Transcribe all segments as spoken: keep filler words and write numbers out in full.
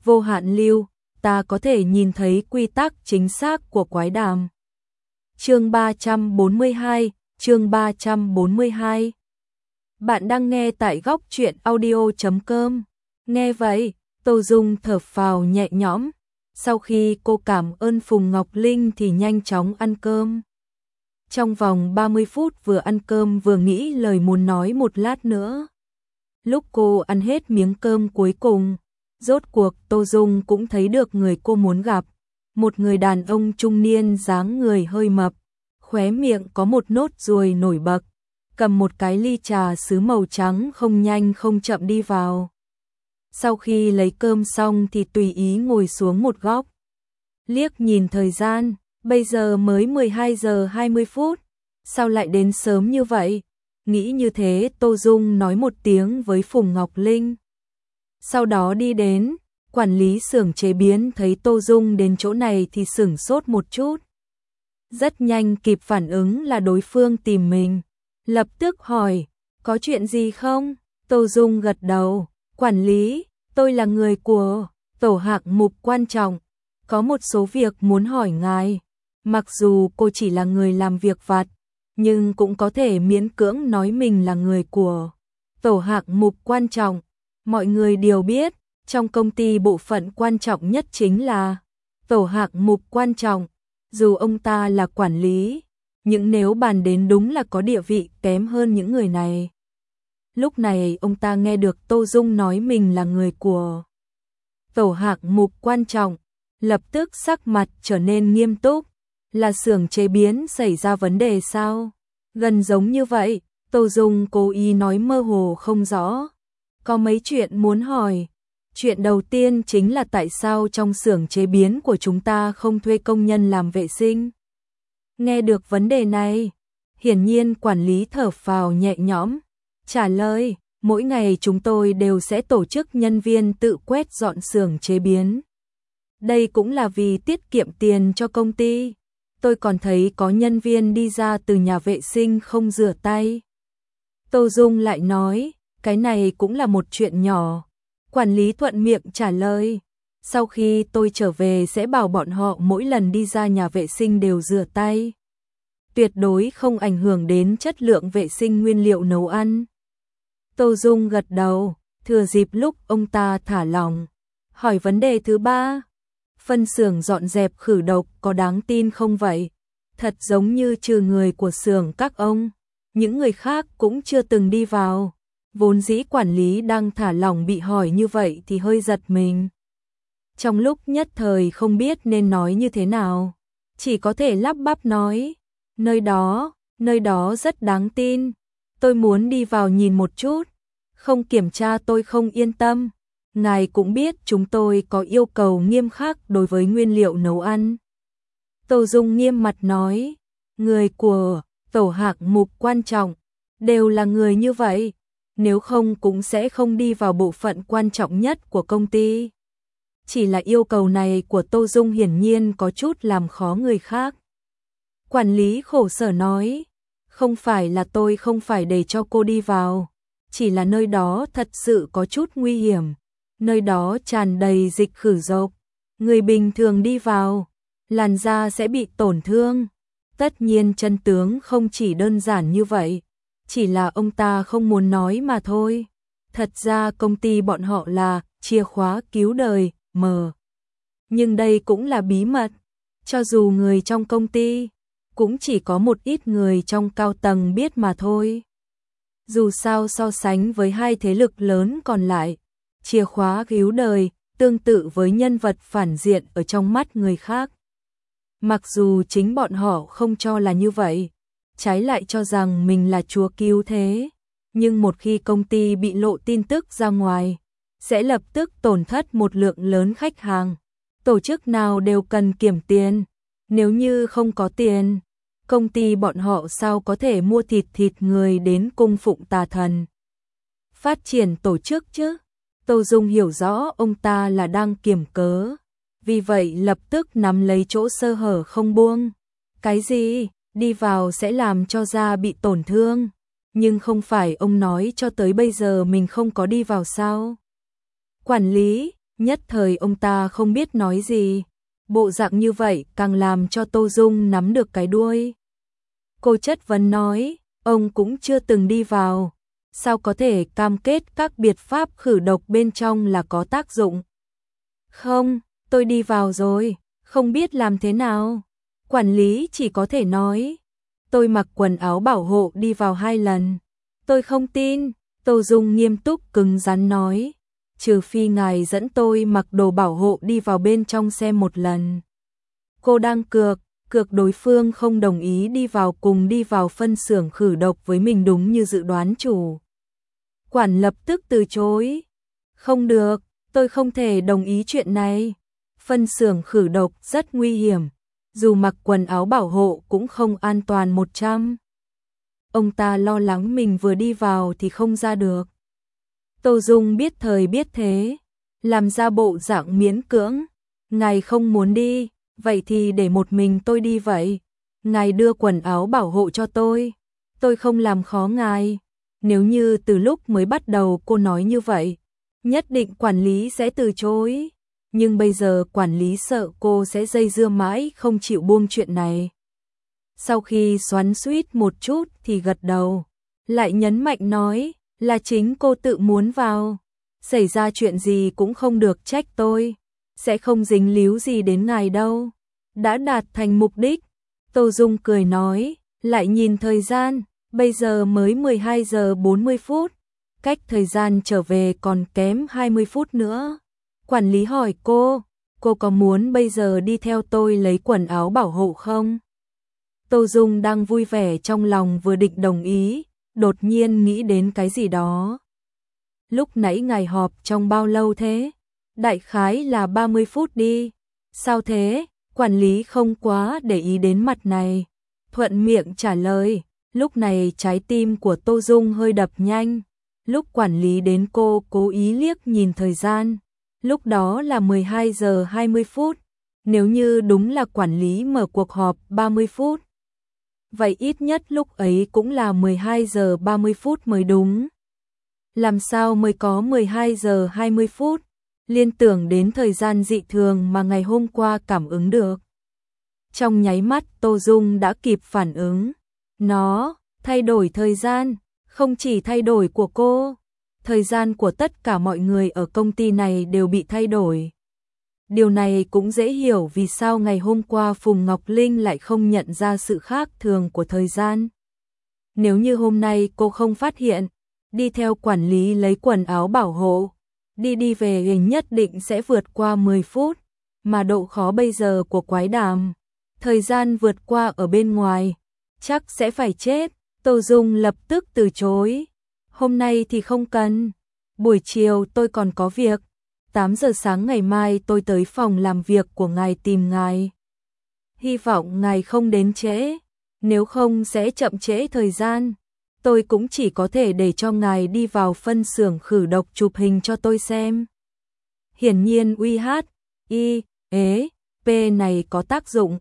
vô hạn lưu, ta có thể nhìn thấy quy tắc chính xác của quái đàm. Chương ba trăm bốn mươi hai, chương ba trăm bốn mươi hai. Bạn đang nghe tại góc truyện audio chấm com. Nghe vậy, Tô Dung thở phào nhẹ nhõm. Sau khi cô cảm ơn Phùng Ngọc Linh thì nhanh chóng ăn cơm. Trong vòng ba mươi phút vừa ăn cơm vừa nghĩ lời muốn nói một lát nữa. Lúc cô ăn hết miếng cơm cuối cùng, rốt cuộc Tô Dung cũng thấy được người cô muốn gặp. Một người đàn ông trung niên dáng người hơi mập, khóe miệng có một nốt ruồi nổi bật, cầm một cái ly trà sứ màu trắng không nhanh không chậm đi vào. Sau khi lấy cơm xong thì tùy ý ngồi xuống một góc. Liếc nhìn thời gian, bây giờ mới mười hai giờ hai mươi phút, sao lại đến sớm như vậy? Nghĩ như thế Tô Dung nói một tiếng với Phùng Ngọc Linh. Sau đó đi đến, quản lý xưởng chế biến thấy Tô Dung đến chỗ này thì sửng sốt một chút. Rất nhanh kịp phản ứng là đối phương tìm mình. Lập tức hỏi, có chuyện gì không? Tô Dung gật đầu, quản lý, tôi là người của tổ hạng mục quan trọng, có một số việc muốn hỏi ngài. Mặc dù cô chỉ là người làm việc vặt, nhưng cũng có thể miễn cưỡng nói mình là người của tổ hạng mục quan trọng. Mọi người đều biết, trong công ty bộ phận quan trọng nhất chính là tổ hạng mục quan trọng. Dù ông ta là quản lý, nhưng nếu bàn đến đúng là có địa vị kém hơn những người này. Lúc này ông ta nghe được Tô Dung nói mình là người của tổ hạng mục quan trọng, lập tức sắc mặt trở nên nghiêm túc. Là xưởng chế biến xảy ra vấn đề sao? Gần giống như vậy, Tô Dung cố ý nói mơ hồ không rõ. Có mấy chuyện muốn hỏi. Chuyện đầu tiên chính là tại sao trong xưởng chế biến của chúng ta không thuê công nhân làm vệ sinh? Nghe được vấn đề này, hiển nhiên quản lý thở phào nhẹ nhõm, trả lời, mỗi ngày chúng tôi đều sẽ tổ chức nhân viên tự quét dọn xưởng chế biến. Đây cũng là vì tiết kiệm tiền cho công ty. Tôi còn thấy có nhân viên đi ra từ nhà vệ sinh không rửa tay. Tô Dung lại nói, cái này cũng là một chuyện nhỏ. Quản lý thuận miệng trả lời, sau khi tôi trở về sẽ bảo bọn họ mỗi lần đi ra nhà vệ sinh đều rửa tay. Tuyệt đối không ảnh hưởng đến chất lượng vệ sinh nguyên liệu nấu ăn. Tô Dung gật đầu, thừa dịp lúc ông ta thả lỏng, hỏi vấn đề thứ ba. Phân xưởng dọn dẹp khử độc có đáng tin không vậy? Thật giống như trừ người của xưởng các ông, những người khác cũng chưa từng đi vào. Vốn dĩ quản lý đang thả lỏng bị hỏi như vậy thì hơi giật mình. Trong lúc nhất thời không biết nên nói như thế nào, chỉ có thể lắp bắp nói, nơi đó, nơi đó rất đáng tin. Tôi muốn đi vào nhìn một chút, không kiểm tra tôi không yên tâm. Ngài cũng biết chúng tôi có yêu cầu nghiêm khắc đối với nguyên liệu nấu ăn. Tô Dung nghiêm mặt nói, người của tổ hạng mục quan trọng đều là người như vậy, nếu không cũng sẽ không đi vào bộ phận quan trọng nhất của công ty. Chỉ là yêu cầu này của Tô Dung hiển nhiên có chút làm khó người khác. Quản lý khổ sở nói, không phải là tôi không phải để cho cô đi vào, chỉ là nơi đó thật sự có chút nguy hiểm. Nơi đó tràn đầy dịch khử độc, người bình thường đi vào, làn da sẽ bị tổn thương. Tất nhiên chân tướng không chỉ đơn giản như vậy, chỉ là ông ta không muốn nói mà thôi. Thật ra công ty bọn họ là chìa khóa cứu đời, mờ. Nhưng đây cũng là bí mật, cho dù người trong công ty, cũng chỉ có một ít người trong cao tầng biết mà thôi. Dù sao so sánh với hai thế lực lớn còn lại, chìa khóa cứu đời tương tự với nhân vật phản diện ở trong mắt người khác. Mặc dù chính bọn họ không cho là như vậy, trái lại cho rằng mình là chúa cứu thế, nhưng một khi công ty bị lộ tin tức ra ngoài, sẽ lập tức tổn thất một lượng lớn khách hàng. Tổ chức nào đều cần kiểm tiền, nếu như không có tiền, công ty bọn họ sao có thể mua thịt thịt người đến cung phụng tà thần. Phát triển tổ chức chứ? Tô Dung hiểu rõ ông ta là đang kiềm cớ, vì vậy lập tức nắm lấy chỗ sơ hở không buông. Cái gì? Đi vào sẽ làm cho da bị tổn thương, nhưng không phải ông nói cho tới bây giờ mình không có đi vào sao? Quản lý, Nhất thời ông ta không biết nói gì, bộ dạng như vậy càng làm cho Tô Dung nắm được cái đuôi. Cô chất vấn nói, ông cũng chưa từng đi vào, sao có thể cam kết các biện pháp khử độc bên trong là có tác dụng? Không, tôi đi vào rồi, không biết làm thế nào. Quản lý chỉ có thể nói, tôi mặc quần áo bảo hộ đi vào hai lần. Tôi không tin, Tô Dung nghiêm túc cứng rắn nói, trừ phi ngài dẫn tôi mặc đồ bảo hộ đi vào bên trong xem một lần. Cô đang cược, cược đối phương không đồng ý đi vào cùng đi vào phân xưởng khử độc với mình đúng như dự đoán chủ. Quản lập tức từ chối. Không được, tôi không thể đồng ý chuyện này. Phân xưởng khử độc rất nguy hiểm, dù mặc quần áo bảo hộ cũng không an toàn một trăm. Ông ta lo lắng mình vừa đi vào thì không ra được. Tô Dung biết thời biết thế, làm ra bộ dạng miễn cưỡng. Ngài không muốn đi, vậy thì để một mình tôi đi vậy. Ngài đưa quần áo bảo hộ cho tôi, tôi không làm khó ngài. Nếu như từ lúc mới bắt đầu cô nói như vậy, nhất định quản lý sẽ từ chối. Nhưng bây giờ quản lý sợ cô sẽ dây dưa mãi không chịu buông chuyện này. Sau khi xoắn xuýt một chút thì gật đầu, lại nhấn mạnh nói là chính cô tự muốn vào. Xảy ra chuyện gì cũng không được trách tôi, sẽ không dính líu gì đến ngài đâu. Đã đạt thành mục đích, Tô Dung cười nói, lại nhìn thời gian, bây giờ mới mười hai giờ bốn mươi phút, cách thời gian trở về còn kém hai mươi phút nữa. Quản lý hỏi cô, cô có muốn bây giờ đi theo tôi lấy quần áo bảo hộ không? Tô Dung đang vui vẻ trong lòng vừa định đồng ý, đột nhiên nghĩ đến cái gì đó. Lúc nãy ngài họp trong bao lâu thế? Đại khái là ba mươi phút đi. Sao thế? Quản lý không quá để ý đến mặt này. Thuận miệng trả lời, lúc này trái tim của Tô Dung hơi đập nhanh. Lúc quản lý đến cô cố ý liếc nhìn thời gian. Lúc đó là mười hai giờ hai mươi phút. Nếu như đúng là quản lý mở cuộc họp ba mươi phút, vậy ít nhất lúc ấy cũng là mười hai giờ ba mươi phút mới đúng. Làm sao mới có mười hai giờ hai mươi phút? Liên tưởng đến thời gian dị thường mà ngày hôm qua cảm ứng được. Trong nháy mắt Tô Dung đã kịp phản ứng. Nó thay đổi thời gian, không chỉ thay đổi của cô, thời gian của tất cả mọi người ở công ty này đều bị thay đổi. Điều này cũng dễ hiểu vì sao ngày hôm qua Phùng Ngọc Linh lại không nhận ra sự khác thường của thời gian. Nếu như hôm nay cô không phát hiện, đi theo quản lý lấy quần áo bảo hộ, đi đi về hình nhất định sẽ vượt qua mười phút, mà độ khó bây giờ của quái đàm, thời gian vượt qua ở bên ngoài, chắc sẽ phải chết. Tô Dung lập tức từ chối. Hôm nay thì không cần, buổi chiều tôi còn có việc. tám giờ sáng ngày mai tôi tới phòng làm việc của ngài tìm ngài. Hy vọng ngài không đến trễ, nếu không sẽ chậm trễ thời gian. Tôi cũng chỉ có thể để cho ngài đi vào phân xưởng khử độc chụp hình cho tôi xem. Hiển nhiên u hát i ế pê này có tác dụng.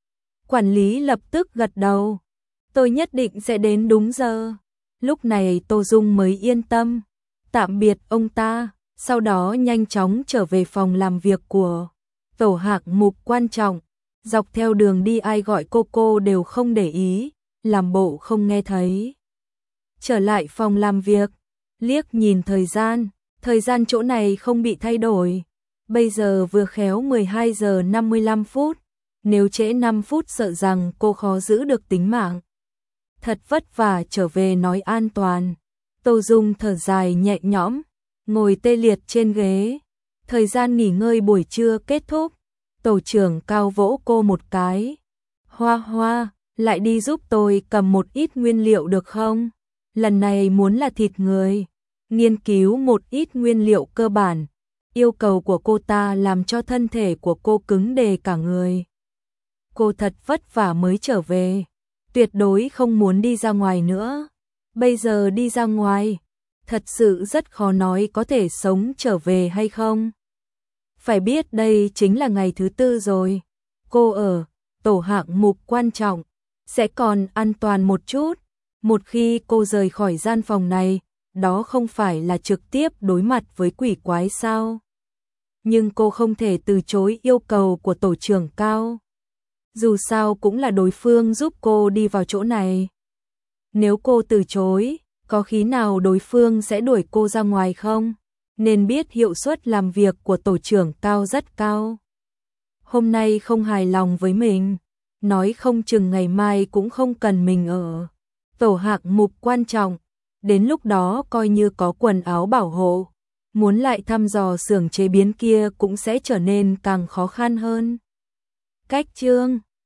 Quản lý lập tức gật đầu. Tôi nhất định sẽ đến đúng giờ. Lúc này Tô Dung mới yên tâm. Tạm biệt ông ta. Sau đó nhanh chóng trở về phòng làm việc của tổ hạng mục quan trọng. Dọc theo đường đi ai gọi cô cô đều không để ý, làm bộ không nghe thấy. Trở lại phòng làm việc, liếc nhìn thời gian, thời gian chỗ này không bị thay đổi. Bây giờ vừa khéo mười hai giờ năm mươi lăm phút, nếu trễ năm phút sợ rằng cô khó giữ được tính mạng. Thật vất vả trở về nói an toàn. Tô Dung thở dài nhẹ nhõm, ngồi tê liệt trên ghế. Thời gian nghỉ ngơi buổi trưa kết thúc, tổ trưởng Cao vỗ cô một cái. Hoa Hoa, lại đi giúp tôi cầm một ít nguyên liệu được không? Lần này muốn là thịt người, nghiên cứu một ít nguyên liệu cơ bản. Yêu cầu của cô ta làm cho thân thể của cô cứng đề cả người. Cô thật vất vả mới trở về, tuyệt đối không muốn đi ra ngoài nữa. Bây giờ đi ra ngoài, thật sự rất khó nói có thể sống trở về hay không. Phải biết đây chính là ngày thứ tư rồi. Cô ở tổ hạng mục quan trọng, sẽ còn an toàn một chút. Một khi cô rời khỏi gian phòng này, đó không phải là trực tiếp đối mặt với quỷ quái sao? nhưng cô không thể từ chối yêu cầu của tổ trưởng Cao. Dù sao cũng là đối phương giúp cô đi vào chỗ này. Nếu cô từ chối, có khi nào đối phương sẽ đuổi cô ra ngoài không? Nên biết hiệu suất làm việc của tổ trưởng Cao rất cao. Hôm nay không hài lòng với mình, nói không chừng ngày mai cũng không cần mình ở tổ hạng mục quan trọng, đến lúc đó coi như có quần áo bảo hộ, muốn lại thăm dò xưởng chế biến kia cũng sẽ trở nên càng khó khăn hơn. Cách chương